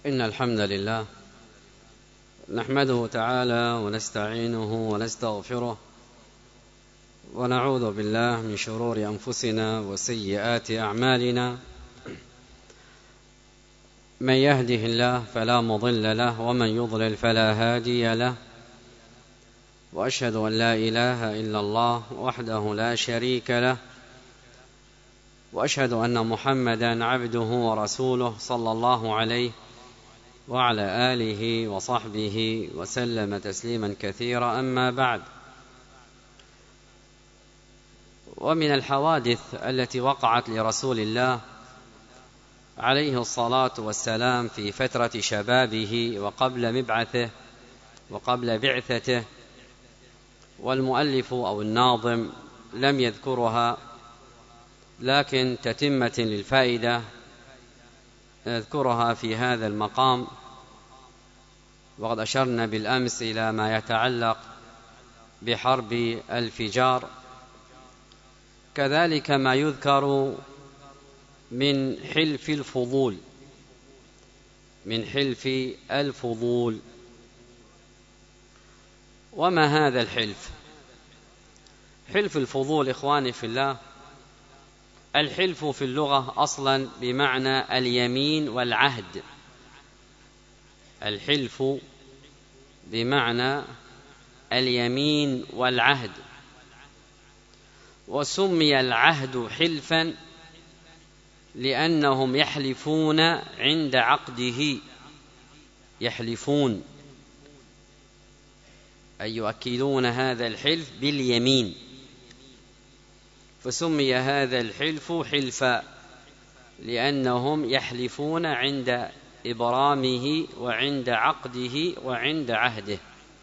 إن الحمد لله نحمده تعالى ونستعينه ونستغفره ونعوذ بالله من شرور أنفسنا وسيئات أعمالنا. من يهده الله فلا مضل له ومن يضلل فلا هادي له، وأشهد أن لا إله إلا الله وحده لا شريك له، وأشهد أن محمدا عبده ورسوله صلى الله عليه وعلى آله وصحبه وسلم تسليما كثيرا. أما بعد، ومن الحوادث التي وقعت لرسول الله عليه الصلاة والسلام في فترة شبابه وقبل مبعثه وقبل بعثته، والمؤلف أو الناظم لم يذكرها، لكن تتمة للفائدة نذكرها في هذا المقام. وقد أشرنا بالأمس إلى ما يتعلق بحرب الفجار، كذلك ما يذكر من حلف الفضول. وما هذا الحلف؟ حلف الفضول إخواني في الله، الحلف في اللغة أصلا بمعنى اليمين والعهد. الحلف بمعنى اليمين والعهد، وسمي العهد حلفا لأنهم يحلفون عند عقده، يحلفون أي يؤكدون هذا الحلف باليمين، فسمي هذا الحلف حلفا لأنهم يحلفون عند إبرامه وعند عقده وعند عهده.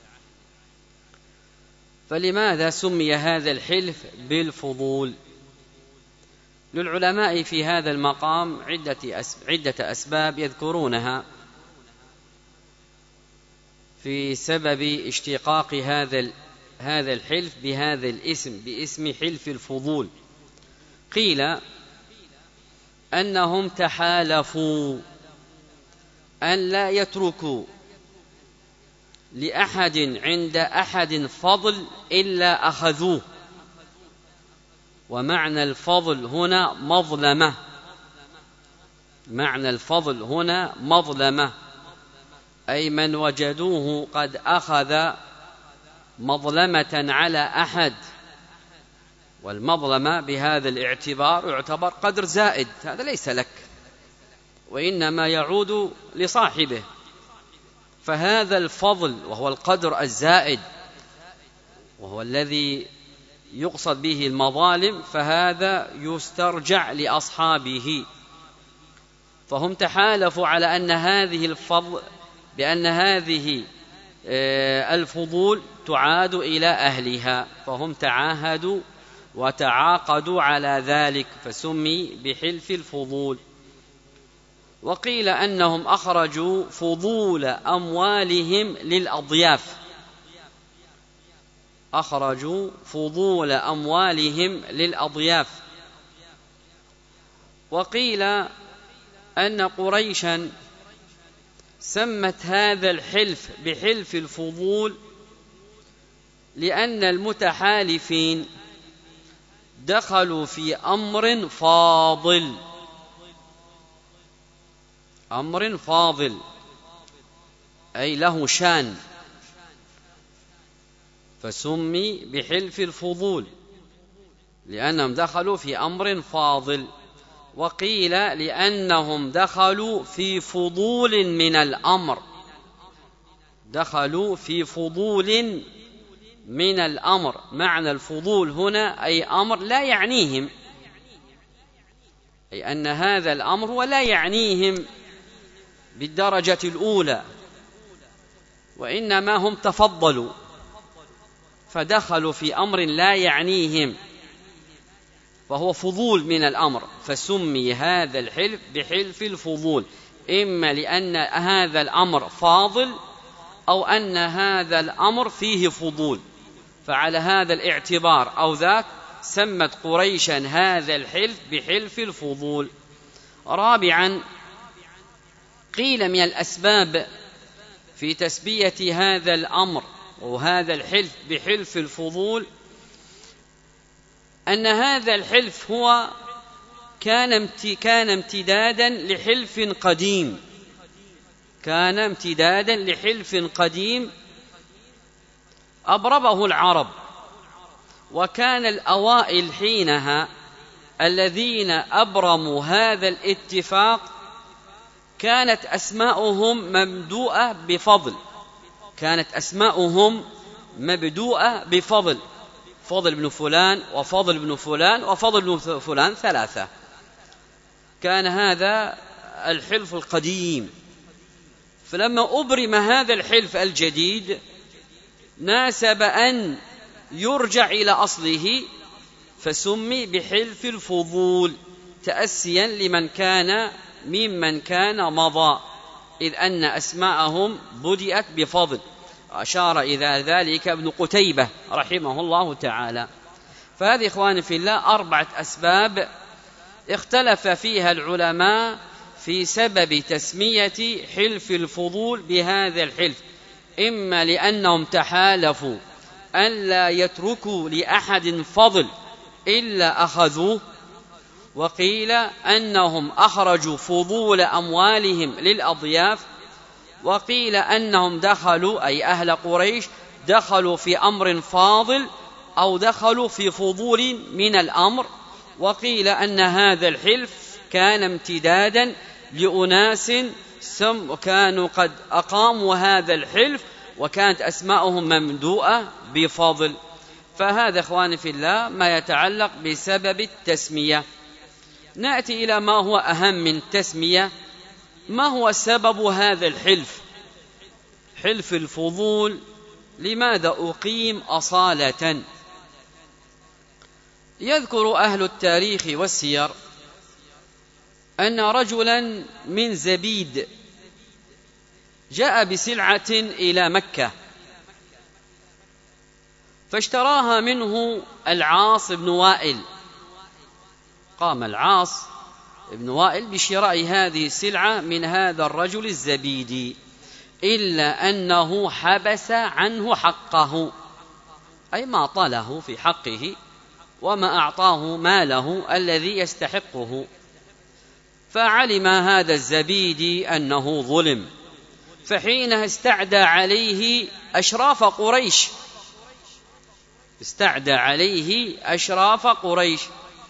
فلماذا سمي هذا الحلف بالفضول؟ للعلماء في هذا المقام عدة أسباب يذكرونها في سبب اشتقاق هذا الحلف بهذا الاسم، باسم حلف الفضول. قيل أنهم تحالفوا أن لا يتركوا لأحد عند أحد فضل إلا أخذوه. ومعنى الفضل هنا مظلمة، معنى الفضل هنا مظلمة، أي من وجدوه قد أخذ مظلمة على أحد، والمظلمة بهذا الاعتبار يعتبر قدر زائد، هذا ليس لك وإنما يعود لصاحبه. فهذا الفضل وهو القدر الزائد وهو الذي يقصد به المظالم، فهذا يسترجع لأصحابه. فهم تحالفوا على أن هذه الفضل، بأن هذه الفضول تعاد إلى أهلها، فهم تعاهدوا وتعاقدوا على ذلك، فسمي بحلف الفضول. وقيل أنهم أخرجوا فضول أموالهم للأضياف، أخرجوا فضول أموالهم للأضياف. وقيل أن قريشا سمت هذا الحلف بحلف الفضول لأن المتحالفين دخلوا في أمر فاضل، أمر فاضل أي له شان، فسمي بحلف الفضول لأنهم دخلوا في أمر فاضل. وقيل لأنهم دخلوا في فضول من الأمر، دخلوا في فضول من الأمر. معنى الفضول هنا أي أمر لا يعنيهم، أي أن هذا الأمر ولا يعنيهم بالدرجة الأولى، وإنما هم تفضلوا فدخلوا في أمر لا يعنيهم، فهو فضول من الأمر، فسمي هذا الحلف بحلف الفضول، إما لأن هذا الأمر فاضل أو أن هذا الأمر فيه فضول. فعلى هذا الاعتبار أو ذاك سمت قريشا هذا الحلف بحلف الفضول. رابعا، قيل من الأسباب في تسمية هذا الأمر وهذا الحلف بحلف الفضول أن هذا الحلف هو كان امتدادا لحلف قديم، كان امتدادا لحلف قديم أبرمه العرب. وكان الأوائل حينها الذين أبرموا هذا الاتفاق كانت أسماؤهم مبدوءة بفضل، كانت أسماؤهم مبدوءة بفضل، فضل بن فلان وفضل بن فلان وفضل بن فلان ثلاثة. كان هذا الحلف القديم، فلما أبرم هذا الحلف الجديد ناسب أن يرجع إلى أصله فسمي بحلف الفضول تأسيا ممن كان مضى، إذ أن أسماءهم بدأت بفضل. أشار إلى ذلك ابن قتيبة رحمه الله تعالى. فهذه إخواني في الله 4 أسباب اختلف فيها العلماء في سبب تسمية حلف الفضول بهذا الحلف، إما لأنهم تحالفوا ألا يتركوا لأحد فضل إلا أخذوه، وقيل أنهم أخرجوا فضول أموالهم للأضياف، وقيل أنهم دخلوا أي أهل قريش دخلوا في أمر فاضل أو دخلوا في فضول من الأمر، وقيل أن هذا الحلف كان امتدادا لأناس كانوا قد أقاموا هذا الحلف وكانت أسماؤهم ممدوءة بفضل. فهذا إخواني في الله ما يتعلق بسبب التسمية. نأتي إلى ما هو أهم من التسمية، ما هو سبب هذا الحلف، حلف الفضول، لماذا أقيم أصالة؟ يذكر أهل التاريخ والسير أن رجلا من زبيد جاء بسلعة إلى مكة فاشتراها منه العاص بن وائل. قام العاص بن وائل بشراء هذه السلعة من هذا الرجل الزبيدي، إلا أنه حبس عنه حقه، أي ما طاله في حقه وما أعطاه ماله الذي يستحقه. فعلم هذا الزبيدي أنه ظلم، فحينها استعدى عليه أشراف قريش، استعدى عليه أشراف قريش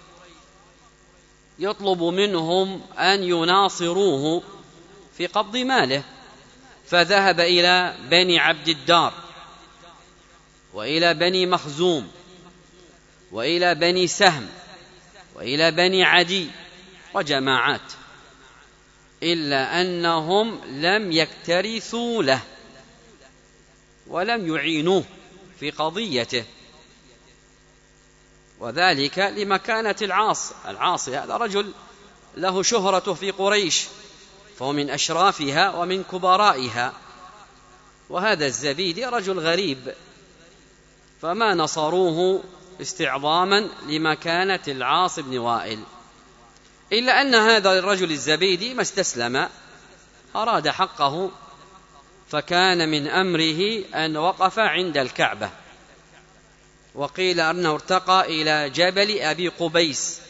يطلب منهم أن يناصروه في قبض ماله. فذهب إلى بني عبد الدار وإلى بني مخزوم وإلى بني سهم وإلى بني عدي وجماعات، إلا أنهم لم يكترثوا له ولم يعينوه في قضيته، وذلك لمكانة العاص هذا رجل له شهرة في قريش، فهو من أشرافها ومن كبرائها، وهذا الزبيدي رجل غريب، فما نصروه استعظاما لمكانة العاص بن وائل. إلا أن هذا الرجل الزبيدي ما استسلم، أراد حقه، فكان من أمره أن وقف عند الكعبة، وقيل أنه ارتقى إلى جبل أبي قبيس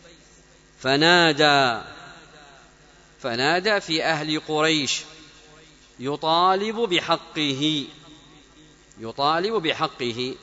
فنادى في أهل قريش يطالب بحقه.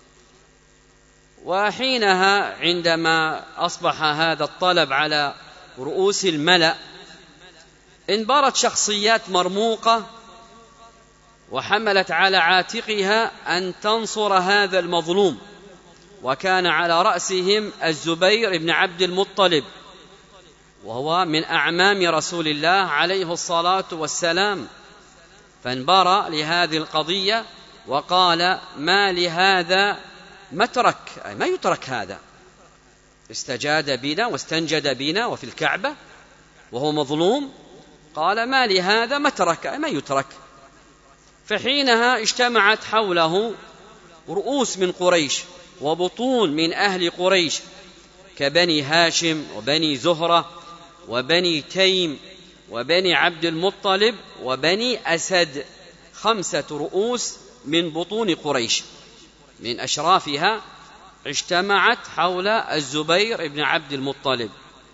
وحينها عندما أصبح هذا الطلب على رؤوس الملأ انبرت شخصيات مرموقة وحملت على عاتقها أن تنصر هذا المظلوم، وكان على رأسهم الزبير بن عبد المطلب، وهو من أعمام رسول الله عليه الصلاة والسلام، فانبرى لهذه القضية وقال: ما لهذا مترك، أي ما يترك هذا، استجاد بنا واستنجد بنا وفي الكعبة وهو مظلوم، قال: ما لهذا مترك، أي ما يترك. فحينها اجتمعت حوله رؤوس من قريش وبطون من أهل قريش كبني هاشم وبني زهرة وبني تيم وبني عبد المطلب وبني أسد، 5 رؤوس من بطون قريش من أشرافها اجتمعت حول الزبير بن عبد المطلب.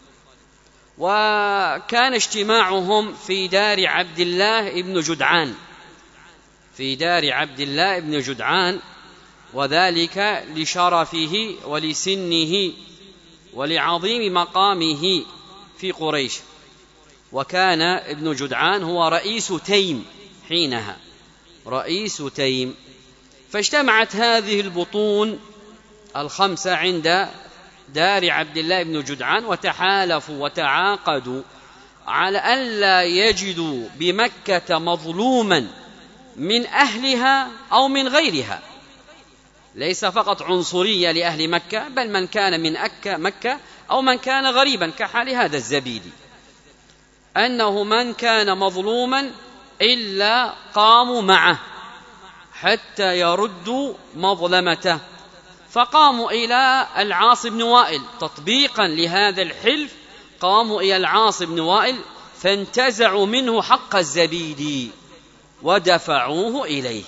وكان اجتماعهم في دار عبد الله بن جدعان، في دار عبد الله بن جدعان، وذلك لشرفه ولسنه ولعظيم مقامه في قريش. وكان ابن جدعان هو رئيس تيم حينها، رئيس تيم. فاجتمعت هذه البطون 5 عند دار عبد الله بن جدعان، وتحالفوا وتعاقدوا على ألا يجدوا بمكة مظلوما من أهلها أو من غيرها، ليس فقط عنصرية لأهل مكة، بل من كان من مكة أو من كان غريبا كحال هذا الزبيدي، أنه من كان مظلوما إلا قاموا معه حتى يردوا مظلمته. فقاموا إلى العاص بن وائل تطبيقا لهذا الحلف، قاموا إلى العاص بن وائل فانتزعوا منه حق الزبيدي ودفعوه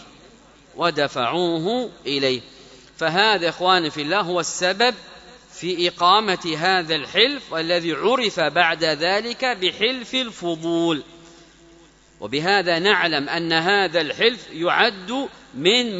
إليه. فهذا إخواني في الله هو السبب في إقامة هذا الحلف، والذي عرف بعد ذلك بحلف الفضول. وبهذا نعلم أن هذا الحلف يعد من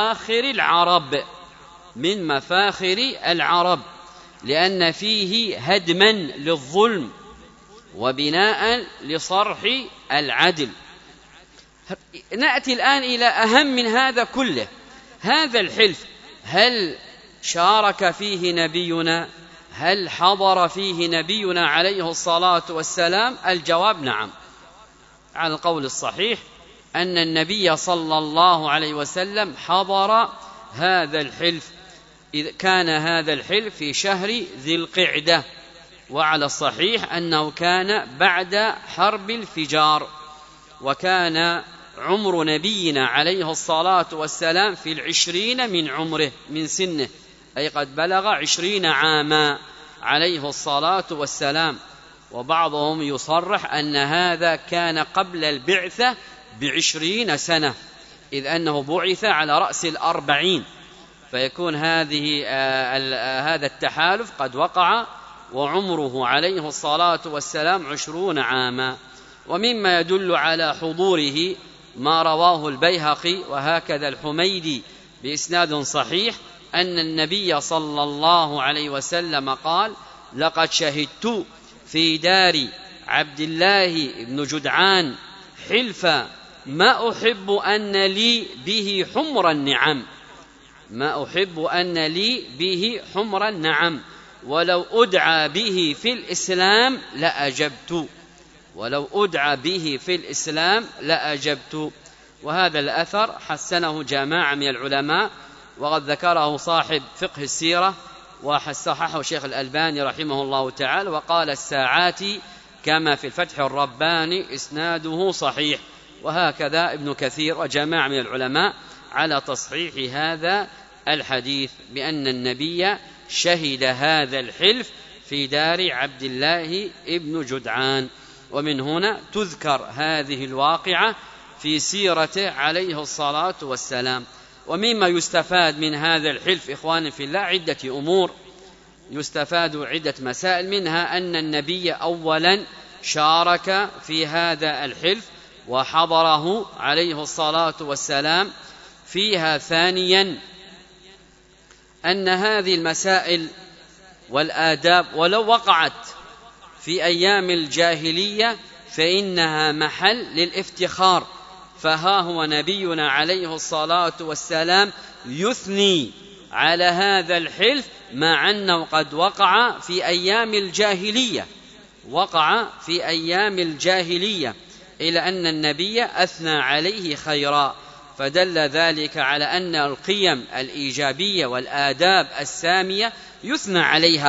مفاخر العرب، لأن فيه هدما للظلم وبناء لصرح العدل. نأتي الآن إلى أهم من هذا كله، هذا الحلف هل شارك فيه نبينا؟ هل حضر فيه نبينا عليه الصلاة والسلام؟ الجواب نعم، على القول الصحيح أن النبي صلى الله عليه وسلم حضر هذا الحلف، إذ كان هذا الحلف في شهر ذي القعدة، وعلى الصحيح أنه كان بعد حرب الفجار، وكان عمر نبينا عليه الصلاة والسلام في 20 من عمره من سنه، أي قد بلغ 20 عاما عليه الصلاة والسلام. وبعضهم يصرح أن هذا كان قبل البعثة ب20 سنة، إذ أنه بعث على رأس 40، فيكون هذا التحالف قد وقع وعمره عليه الصلاة والسلام 20 عاما. ومما يدل على حضوره ما رواه البيهقي وهكذا الحميدي بإسناد صحيح أن النبي صلى الله عليه وسلم قال: لقد شهدت في دار عبد الله بن جدعان حلفا ما أحب أن لي به حمر النعم، ولو أدعى به في الإسلام لأجبت. وهذا الأثر حسنه جماعة من العلماء، وقد ذكره صاحب فقه السيرة وصححه شيخ الألباني رحمه الله تعالى، وقال الساعاتي كما في الفتح الرباني إسناده صحيح، وهكذا ابن كثير وجماعة من العلماء على تصحيح هذا الحديث بأن النبي شهد هذا الحلف في دار عبد الله ابن جدعان. ومن هنا تذكر هذه الواقعة في سيرته عليه الصلاة والسلام. ومما يستفاد من هذا الحلف إخواني في الله عدة أمور، يستفاد عدة مسائل، منها أن النبي أولا شارك في هذا الحلف وحضره عليه الصلاة والسلام فيها. ثانيا أن هذه المسائل والآداب ولو وقعت في أيام الجاهلية فإنها محل للافتخار، فها هو نبينا عليه الصلاة والسلام يثني على هذا الحلف مع أنه قد وقع في أيام الجاهلية، إلى أن النبي أثنى عليه خيرا، فدل ذلك على أن القيم الإيجابية والآداب السامية يثنى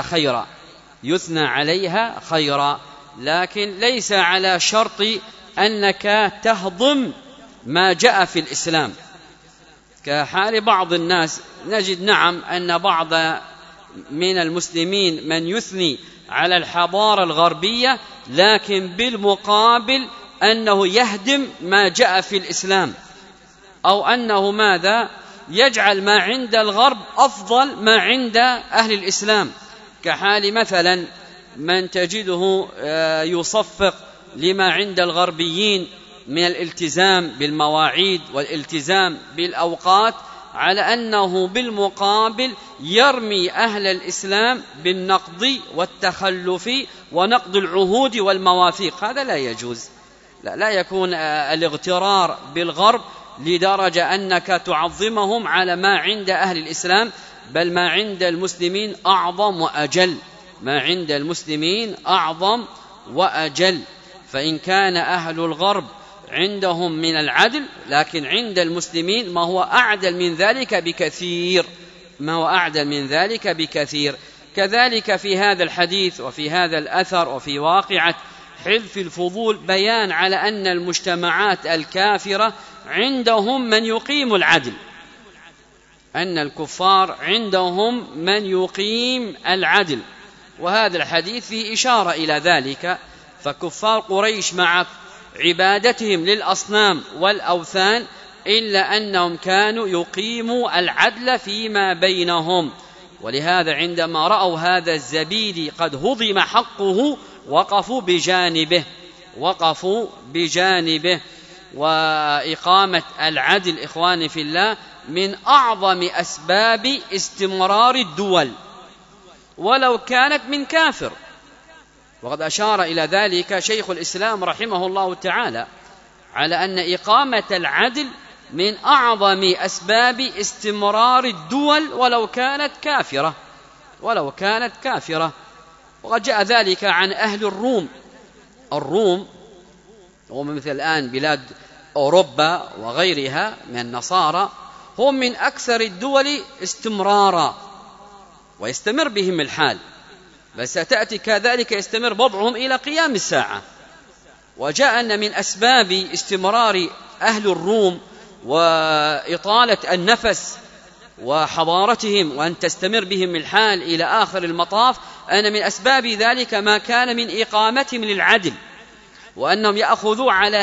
عليها خيرا، لكن ليس على شرط أنك تهضم ما جاء في الإسلام، كحال بعض الناس. نجد نعم أن بعض من المسلمين من يثني على الحضارة الغربية لكن بالمقابل أنه يهدم ما جاء في الإسلام، أو أنه ماذا؟ يجعل ما عند الغرب أفضل ما عند أهل الإسلام، كحال مثلا من تجده يصفق لما عند الغربيين من الالتزام بالمواعيد والالتزام بالأوقات، على أنه بالمقابل يرمي أهل الإسلام بالنقض والتخلف ونقض العهود والمواثيق. هذا لا يجوز. لا يكون الاغترار بالغرب لدرجة أنك تعظمهم على ما عند أهل الإسلام، بل ما عند المسلمين أعظم وأجل، ما عند المسلمين أعظم وأجل. فإن كان أهل الغرب عندهم من العدل، لكن عند المسلمين ما هو أعدل من ذلك بكثير، ما هو أعدل من ذلك بكثير. كذلك في هذا الحديث وفي هذا الأثر وفي واقعة حلف الفضول بيان على أن المجتمعات الكافرة عندهم من يقيم العدل، أن الكفار عندهم من يقيم العدل، وهذا الحديث فيه إشارة إلى ذلك. فكفار قريش مع عبادتهم للأصنام والأوثان إلا أنهم كانوا يقيموا العدل فيما بينهم، ولهذا عندما رأوا هذا الزبيدي قد هضم حقه وقفوا بجانبه. وإقامة العدل إخواني في الله من أعظم أسباب استمرار الدول ولو كانت من كافر، وقد أشار إلى ذلك شيخ الإسلام رحمه الله تعالى على أن إقامة العدل من أعظم أسباب استمرار الدول ولو كانت كافرة. وقد جاء ذلك عن أهل الروم هم مثل الآن بلاد أوروبا وغيرها من النصارى، هم من أكثر الدول استمرارا ويستمر بهم الحال، بس ستأتي كذلك يستمر وضعهم إلى قيام الساعة. وجاء أن من أسباب استمرار أهل الروم وإطالة النفس وحضارتهم وأن تستمر بهم الحال إلى آخر المطاف، أن من أسباب ذلك ما كان من إقامتهم للعدل، وأنهم يأخذوا على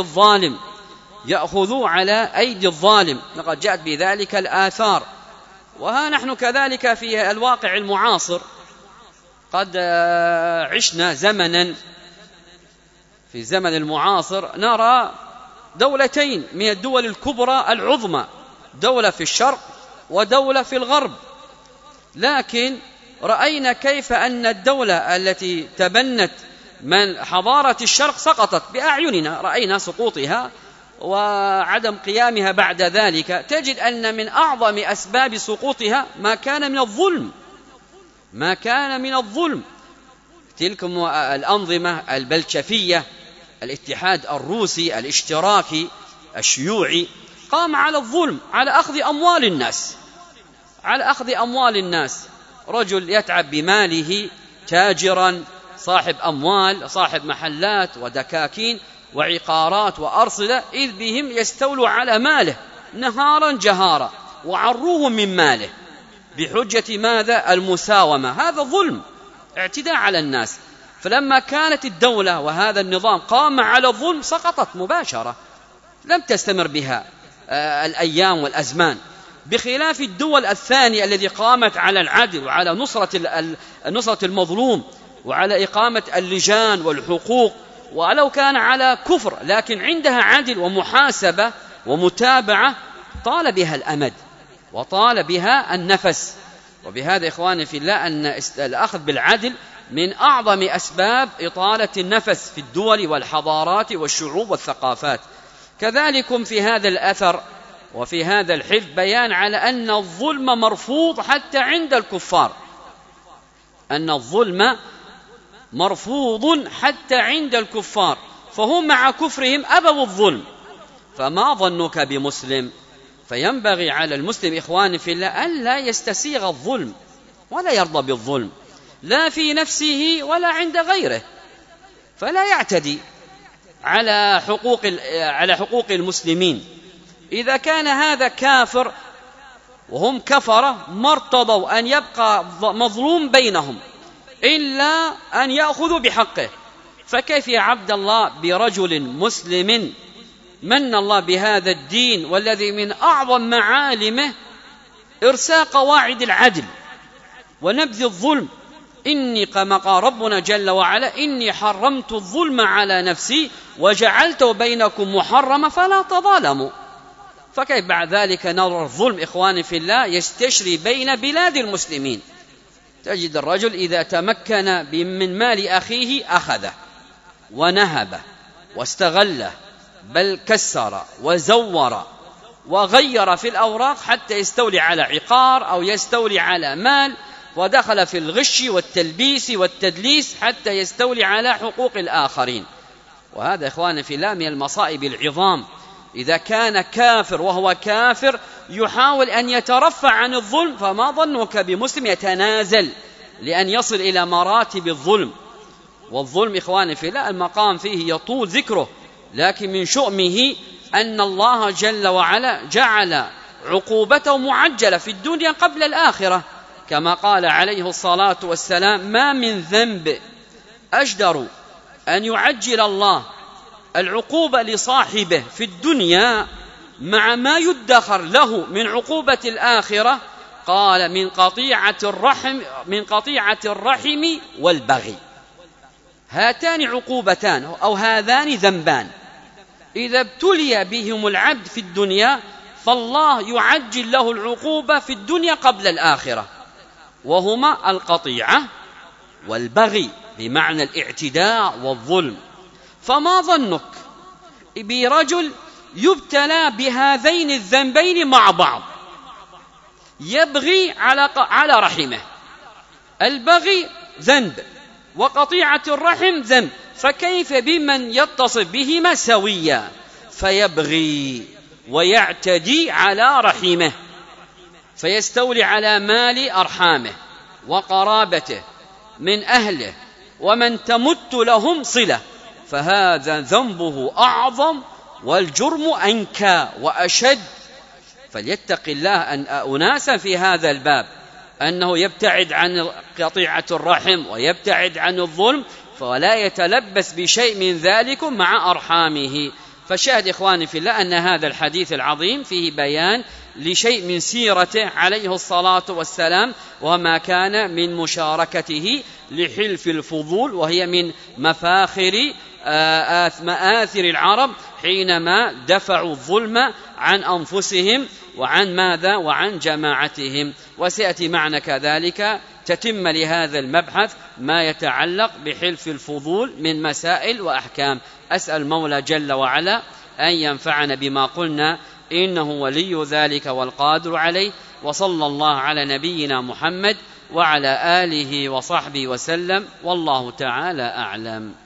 أيدي الظالم، لقد جاءت بذلك الآثار. وها نحن كذلك في الواقع المعاصر قد عشنا زمنا، في الزمن المعاصر نرى دولتين من الدول الكبرى العظمى، دولة في الشرق ودولة في الغرب، لكن رأينا كيف أن الدولة التي تبنت من حضارة الشرق سقطت بأعيننا، رأينا سقوطها وعدم قيامها بعد ذلك. تجد أن من أعظم أسباب سقوطها ما كان من الظلم. تلك الأنظمة البلشفية، الاتحاد الروسي الاشتراكي الشيوعي، قام على الظلم، على أخذ أموال الناس. رجل يتعب بماله، تاجرا صاحب أموال، صاحب محلات ودكاكين وعقارات وأرصدة، إذ بهم يستولوا على ماله نهارا جهارا وعروه من ماله بحجة ماذا؟ المساومة. هذا ظلم، اعتداء على الناس. فلما كانت الدولة وهذا النظام قام على الظلم سقطت مباشرة، لم تستمر بها الأيام والأزمان، بخلاف الدول الثانية التي قامت على العدل وعلى نصرة المظلوم وعلى إقامة اللجان والحقوق، ولو كان على كفر لكن عندها عدل ومحاسبة ومتابعة، طال بها الأمد وطال بها النفس. وبهذا إخواني في الله أن الأخذ بالعدل من أعظم أسباب إطالة النفس في الدول والحضارات والشعوب والثقافات. كذلك في هذا الأثر وفي هذا الحلف بيان على أن الظلم مرفوض حتى عند الكفار، أن الظلم مرفوض حتى عند الكفار، فهم مع كفرهم أبوا الظلم. فما ظنك بمسلم؟ فينبغي على المسلم إخواني في الله أن لا يستسيغ الظلم ولا يرضى بالظلم، لا في نفسه ولا عند غيره، فلا يعتدي على حقوق المسلمين. إذا كان هذا كافر وهم كفرة ما ارتضوا أن يبقى مظلوم بينهم إلا أن يأخذوا بحقه، فكيف يا عبد الله برجل مسلم من الله بهذا الدين والذي من أعظم معالمه إرساء قواعد العدل ونبذ الظلم؟ إني كما قال ربنا جل وعلا إني حرمت الظلم على نفسي وجعلته بينكم محرما فلا تظالموا. فكيف بعد ذلك نرى الظلم إخواني في الله يستشري بين بلاد المسلمين؟ تجد الرجل إذا تمكن من مال أخيه أخذه ونهبه واستغله، بل كسر وزور وغير في الأوراق حتى يستولي على عقار أو يستولي على مال، ودخل في الغش والتلبيس والتدليس حتى يستولي على حقوق الآخرين. وهذا إخواني في الله من المصائب العظام. إذا كان كافر وهو كافر يحاول أن يترفع عن الظلم، فما ظنك بمسلم يتنازل لأن يصل إلى مراتب الظلم؟ والظلم إخواني في الله المقام فيه يطول ذكره، لكن من شؤمه أن الله جل وعلا جعل عقوبته معجلة في الدنيا قبل الآخرة، كما قال عليه الصلاة والسلام: ما من ذنب أجدر أن يعجل الله العقوبة لصاحبه في الدنيا مع ما يدخر له من عقوبة الآخرة، قال: من قطيعة الرحم والبغي. هاتان عقوبتان أو هذان ذنبان إذا ابتلي بهم العبد في الدنيا فالله يعجل له العقوبة في الدنيا قبل الآخرة، وهما القطيعة والبغي بمعنى الاعتداء والظلم. فما ظنك برجل يبتلى بهذين الذنبين مع بعض، يبغي على رحمه، البغي ذنب وقطيعة الرحم ذنب، فكيف بمن يتصف بهما سويا فيبغي ويعتدي على رحمه فيستولي على مال أرحامه وقرابته من أهله ومن تمت لهم صلة، فهذا ذنبه أعظم والجرم أنكى وأشد. فليتق الله أناسا في هذا الباب أنه يبتعد عن قطيعة الرحم ويبتعد عن الظلم، فلا يتلبس بشيء من ذلك مع أرحامه. فشاهد إخواني في الله أن هذا الحديث العظيم فيه بيان لشيء من سيرته عليه الصلاة والسلام، وما كان من مشاركته لحلف الفضول، وهي من مآثر العرب حينما دفعوا الظلم عن أنفسهم وعن ماذا؟ وعن جماعتهم. وسيأتي معنا كذلك تتم لهذا المبحث ما يتعلق بحلف الفضول من مسائل وأحكام. أسأل المولى جل وعلا أن ينفعنا بما قلنا، إنه ولي ذلك والقادر عليه. وصلى الله على نبينا محمد وعلى آله وصحبه وسلم، والله تعالى أعلم.